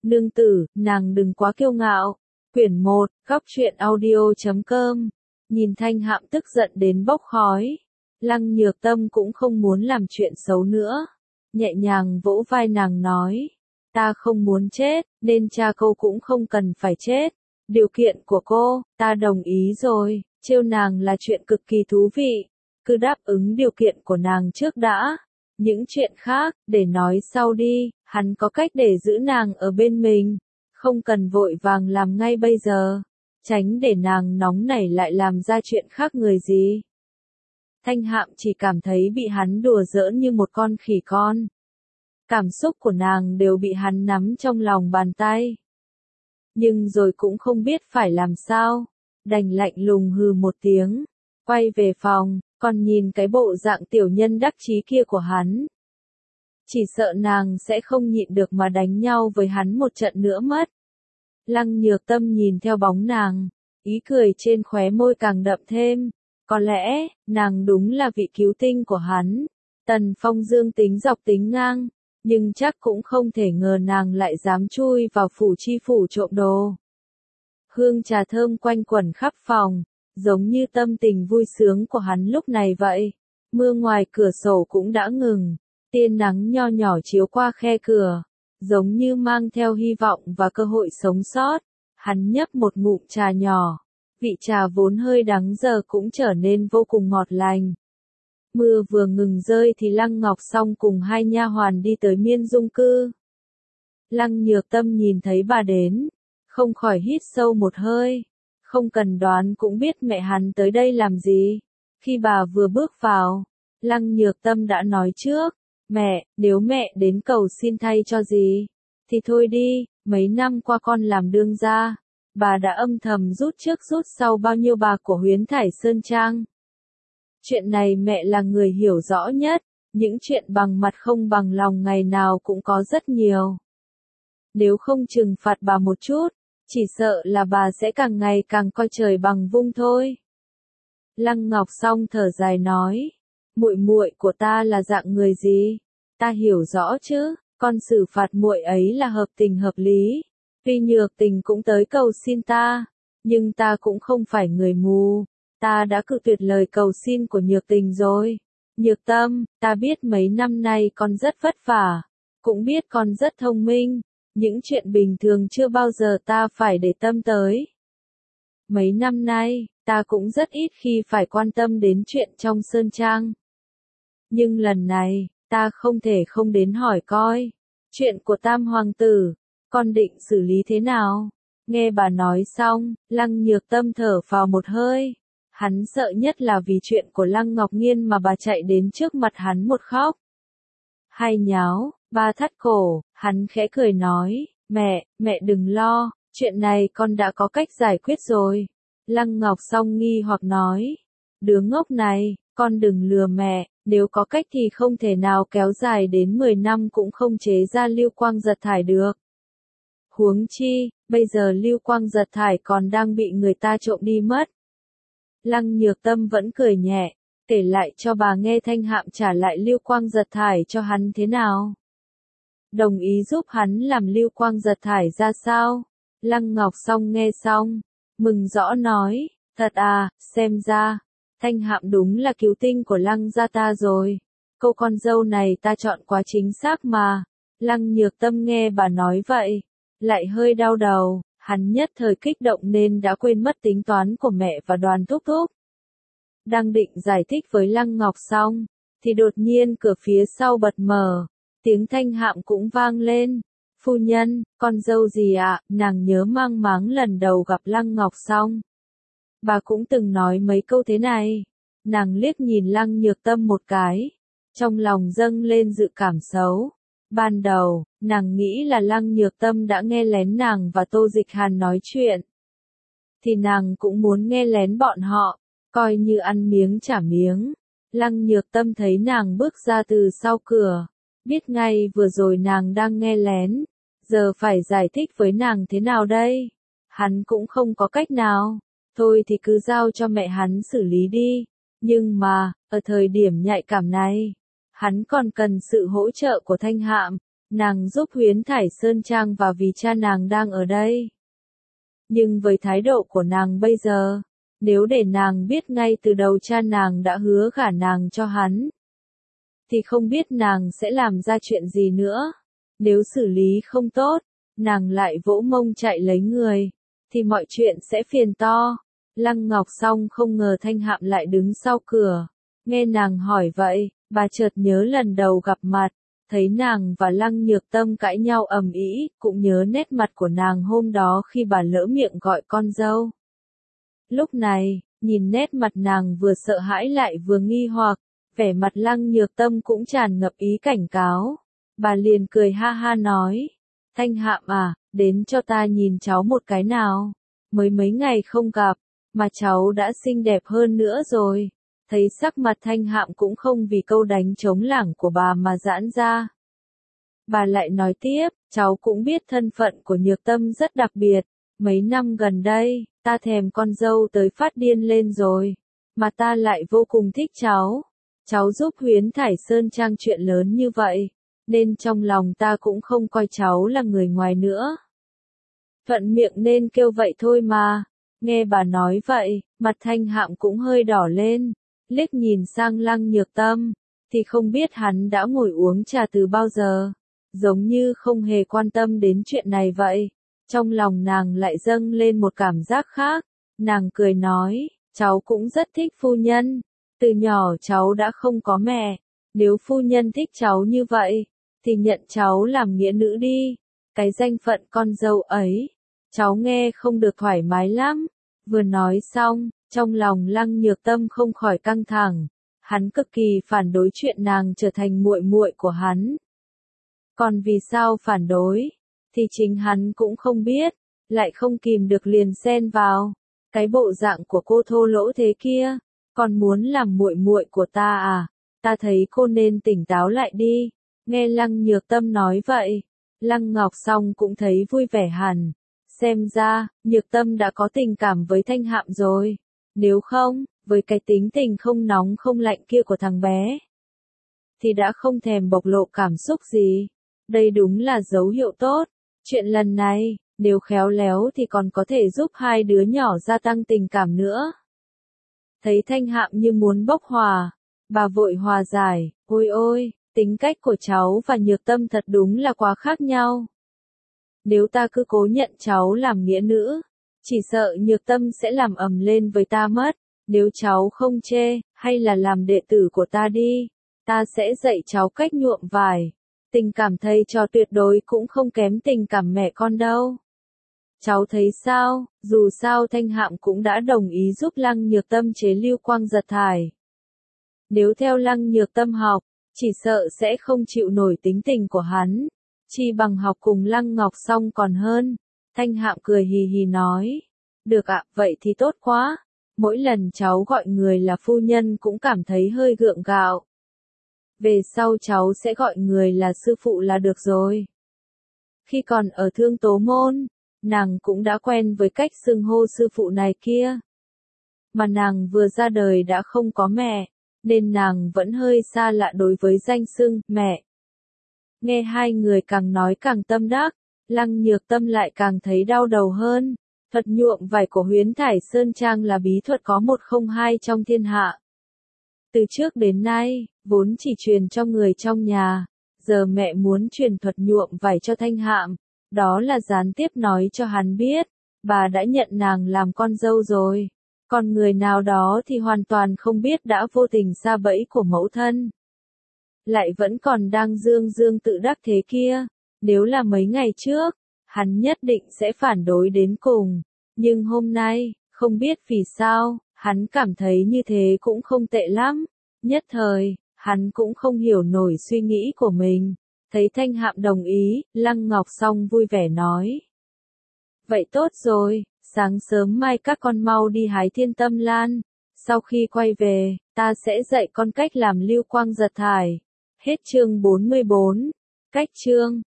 Nương tử, nàng đừng quá kiêu ngạo. Quyển 1, góc truyện audio.com. Nhìn Thanh Hạm tức giận đến bốc khói. Lăng Nhược Tâm cũng không muốn làm chuyện xấu nữa. Nhẹ nhàng vỗ vai nàng nói. Ta không muốn chết, nên cha cô cũng không cần phải chết. Điều kiện của cô, ta đồng ý rồi. Trêu nàng là chuyện cực kỳ thú vị. Cứ đáp ứng điều kiện của nàng trước đã. Những chuyện khác, để nói sau đi. Hắn có cách để giữ nàng ở bên mình. Không cần vội vàng làm ngay bây giờ. Tránh để nàng nóng nảy lại làm ra chuyện khác người gì. Thanh Hạm chỉ cảm thấy bị hắn đùa giỡn như một con khỉ con. Cảm xúc của nàng đều bị hắn nắm trong lòng bàn tay. Nhưng rồi cũng không biết phải làm sao. Đành lạnh lùng hừ một tiếng. Quay về phòng, còn nhìn cái bộ dạng tiểu nhân đắc chí kia của hắn. Chỉ sợ nàng sẽ không nhịn được mà đánh nhau với hắn một trận nữa mất. Lăng Nhược Tâm nhìn theo bóng nàng, ý cười trên khóe môi càng đậm thêm. Có lẽ, nàng đúng là vị cứu tinh của hắn. Tần Phong dương tính dọc tính ngang, nhưng chắc cũng không thể ngờ nàng lại dám chui vào phủ chi phủ trộm đồ. Hương trà thơm quanh quẩn khắp phòng, giống như tâm tình vui sướng của hắn lúc này vậy. Mưa ngoài cửa sổ cũng đã ngừng, tia nắng nho nhỏ chiếu qua khe cửa, giống như mang theo hy vọng và cơ hội sống sót. Hắn nhấp một ngụm trà nhỏ, vị trà vốn hơi đắng giờ cũng trở nên vô cùng ngọt lành. Mưa vừa ngừng rơi thì Lăng Ngọc Song cùng hai nha hoàn đi tới Miên Dung Cư. Lăng Nhược Tâm nhìn thấy bà đến, không khỏi hít sâu một hơi. Không cần đoán cũng biết mẹ hắn tới đây làm gì. Khi bà vừa bước vào, Lăng Nhược Tâm đã nói trước. Mẹ, nếu mẹ đến cầu xin thay cho gì, thì thôi đi, mấy năm qua con làm đương gia. Bà đã âm thầm rút trước rút sau bao nhiêu bạc của Huyến Thải Sơn Trang. Chuyện này mẹ là người hiểu rõ nhất, những chuyện bằng mặt không bằng lòng ngày nào cũng có rất nhiều. Nếu không trừng phạt bà một chút, chỉ sợ là bà sẽ càng ngày càng coi trời bằng vung thôi. Lăng Ngọc Song thở dài nói, muội muội của ta là dạng người gì? Ta hiểu rõ chứ, con xử phạt muội ấy là hợp tình hợp lý. Tuy Nhược Tình cũng tới cầu xin ta, nhưng ta cũng không phải người mù. Ta đã cự tuyệt lời cầu xin của Nhược Tình rồi. Nhược Tâm, ta biết mấy năm nay con rất vất vả, cũng biết con rất thông minh. Những chuyện bình thường chưa bao giờ ta phải để tâm tới. Mấy năm nay, ta cũng rất ít khi phải quan tâm đến chuyện trong Sơn Trang. Nhưng lần này, ta không thể không đến hỏi coi. Chuyện của Tam Hoàng tử, con định xử lý thế nào? Nghe bà nói xong, Lăng Nhược Tâm thở phào một hơi. Hắn sợ nhất là vì chuyện của Lăng Ngọc Nghiên mà bà chạy đến trước mặt hắn một khóc. Hai nháo, ba thắt cổ, hắn khẽ cười nói, mẹ đừng lo, chuyện này con đã có cách giải quyết rồi. Lăng Ngọc Song nghi hoặc nói, đứa ngốc này, con đừng lừa mẹ, nếu có cách thì không thể nào kéo dài đến 10 năm cũng không chế ra Lưu Quang Giật Thải được. Huống chi, bây giờ Lưu Quang Giật Thải còn đang bị người ta trộm đi mất. Lăng Nhược Tâm vẫn cười nhẹ, kể lại cho bà nghe Thanh Hạm trả lại Lưu Quang Giật Thải cho hắn thế nào. Đồng ý giúp hắn làm Lưu Quang Giật Thải ra sao? Lăng Ngọc Song nghe xong, mừng rõ nói, thật à, xem ra, Thanh Hạm đúng là cứu tinh của Lăng gia ta rồi. Cô con dâu này ta chọn quá chính xác mà. Lăng Nhược Tâm nghe bà nói vậy, lại hơi đau đầu, hắn nhất thời kích động nên đã quên mất tính toán của mẹ và Đoàn thúc thúc. Đang định giải thích với Lăng Ngọc Song, thì đột nhiên cửa phía sau bật mở, tiếng Thanh Hạm cũng vang lên. Phu nhân, con dâu gì ạ? Nàng nhớ mang máng lần đầu gặp Lăng Ngọc Song. Bà cũng từng nói mấy câu thế này. Nàng liếc nhìn Lăng Nhược Tâm một cái, trong lòng dâng lên dự cảm xấu. Ban đầu, nàng nghĩ là Lăng Nhược Tâm đã nghe lén nàng và Tô Dịch Hàn nói chuyện. Thì nàng cũng muốn nghe lén bọn họ, coi như ăn miếng trả miếng. Lăng Nhược Tâm thấy nàng bước ra từ sau cửa, biết ngay vừa rồi nàng đang nghe lén. Giờ phải giải thích với nàng thế nào đây? Hắn cũng không có cách nào. Thôi thì cứ giao cho mẹ hắn xử lý đi. Nhưng mà, ở thời điểm nhạy cảm này, hắn còn cần sự hỗ trợ của Thanh Hạm. nàng giúp Huyến Thải Sơn Trang và vì cha nàng đang ở đây. Nhưng với thái độ của nàng bây giờ, nếu để nàng biết ngay từ đầu cha nàng đã hứa gả nàng cho hắn, thì không biết nàng sẽ làm ra chuyện gì nữa. Nếu xử lý không tốt, nàng lại vỗ mông chạy lấy người, thì mọi chuyện sẽ phiền to. Lăng Ngọc Song không ngờ Thanh Hạm lại đứng sau cửa. Nghe nàng hỏi vậy, bà chợt nhớ lần đầu gặp mặt, thấy nàng và Lăng Nhược Tâm cãi nhau ầm ĩ, cũng nhớ nét mặt của nàng hôm đó khi bà lỡ miệng gọi con dâu. Lúc này, nhìn nét mặt nàng vừa sợ hãi lại vừa nghi hoặc, vẻ mặt Lăng Nhược Tâm cũng tràn ngập ý cảnh cáo. Bà liền cười ha ha nói, Thanh Hạm à, đến cho ta nhìn cháu một cái nào. Mới mấy ngày không gặp, mà cháu đã xinh đẹp hơn nữa rồi. Thấy sắc mặt Thanh Hạm cũng không vì câu đánh trống lảng của bà mà giãn ra. Bà lại nói tiếp, cháu cũng biết thân phận của Nhược Tâm rất đặc biệt. Mấy năm gần đây, ta thèm con dâu tới phát điên lên rồi. Mà ta lại vô cùng thích cháu. Cháu giúp Huyến Thải Sơn Trang chuyện lớn như vậy, nên trong lòng ta cũng không coi cháu là người ngoài nữa. Thuận miệng nên kêu vậy thôi mà. Nghe bà nói vậy, mặt Thanh Hạm cũng hơi đỏ lên, liếc nhìn sang Lăng Nhược Tâm, thì không biết hắn đã ngồi uống trà từ bao giờ, giống như không hề quan tâm đến chuyện này vậy. Trong lòng nàng lại dâng lên một cảm giác khác, nàng cười nói, cháu cũng rất thích phu nhân, từ nhỏ cháu đã không có mẹ, nếu phu nhân thích cháu như vậy, thì nhận cháu làm nghĩa nữ đi, cái danh phận con dâu ấy, cháu nghe không được thoải mái lắm. Vừa nói xong, trong lòng Lăng Nhược Tâm không khỏi căng thẳng, hắn cực kỳ phản đối chuyện nàng trở thành muội muội của hắn. Còn vì sao phản đối, thì chính hắn cũng không biết, lại không kìm được liền xen vào, cái bộ dạng của cô thô lỗ thế kia, còn muốn làm muội muội của ta à, ta thấy cô nên tỉnh táo lại đi. Nghe Lăng Nhược Tâm nói vậy, Lăng Ngọc Song cũng thấy vui vẻ hẳn. Xem ra, Nhược Tâm đã có tình cảm với Thanh Hạm rồi. Nếu không, với cái tính tình không nóng không lạnh kia của thằng bé, thì đã không thèm bộc lộ cảm xúc gì. Đây đúng là dấu hiệu tốt. Chuyện lần này, nếu khéo léo thì còn có thể giúp hai đứa nhỏ gia tăng tình cảm nữa. Thấy Thanh Hạm như muốn bốc hỏa, bà vội hòa giải, ôi ôi, tính cách của cháu và Nhược Tâm thật đúng là quá khác nhau. Nếu ta cứ cố nhận cháu làm nghĩa nữ, chỉ sợ Nhược Tâm sẽ làm ầm lên với ta mất. Nếu cháu không chê, hay là làm đệ tử của ta đi, ta sẽ dạy cháu cách nhuộm vải. Tình cảm thầy trò tuyệt đối cũng không kém tình cảm mẹ con đâu. Cháu thấy sao? Dù sao Thanh Hạm cũng đã đồng ý giúp Lăng Nhược Tâm chế lưu quang giật thải. Nếu theo Lăng Nhược Tâm học, chỉ sợ sẽ không chịu nổi tính tình của hắn. Chi bằng học cùng Lăng Ngọc Song còn hơn. Thanh Hạm cười hì hì nói. Được ạ, vậy thì tốt quá. Mỗi lần cháu gọi người là phu nhân cũng cảm thấy hơi gượng gạo. Về sau cháu sẽ gọi người là sư phụ là được rồi. Khi còn ở Thương Tố Môn, nàng cũng đã quen với cách xưng hô sư phụ này kia. Mà nàng vừa ra đời đã không có mẹ, nên nàng vẫn hơi xa lạ đối với danh xưng mẹ. Nghe hai người càng nói càng tâm đắc, Lăng Nhược Tâm lại càng thấy đau đầu hơn. Thuật nhuộm vải của Huyến Thải Sơn Trang là bí thuật có một không hai trong thiên hạ. Từ trước đến nay, vốn chỉ truyền cho người trong nhà, giờ mẹ muốn truyền thuật nhuộm vải cho Thanh Hạm, đó là gián tiếp nói cho hắn biết, bà đã nhận nàng làm con dâu rồi. Còn người nào đó thì hoàn toàn không biết đã vô tình sa bẫy của mẫu thân. Lại vẫn còn đang dương dương tự đắc thế kia, nếu là mấy ngày trước, hắn nhất định sẽ phản đối đến cùng. Nhưng hôm nay, không biết vì sao, hắn cảm thấy như thế cũng không tệ lắm. Nhất thời, hắn cũng không hiểu nổi suy nghĩ của mình. Thấy Thanh Hạm đồng ý, Lăng Ngọc Song vui vẻ nói. Vậy tốt rồi, sáng sớm mai các con mau đi hái Thiên Tâm Lan. Sau khi quay về, ta sẽ dạy con cách làm lưu quang giật thải. Hết chương 44. Cách chương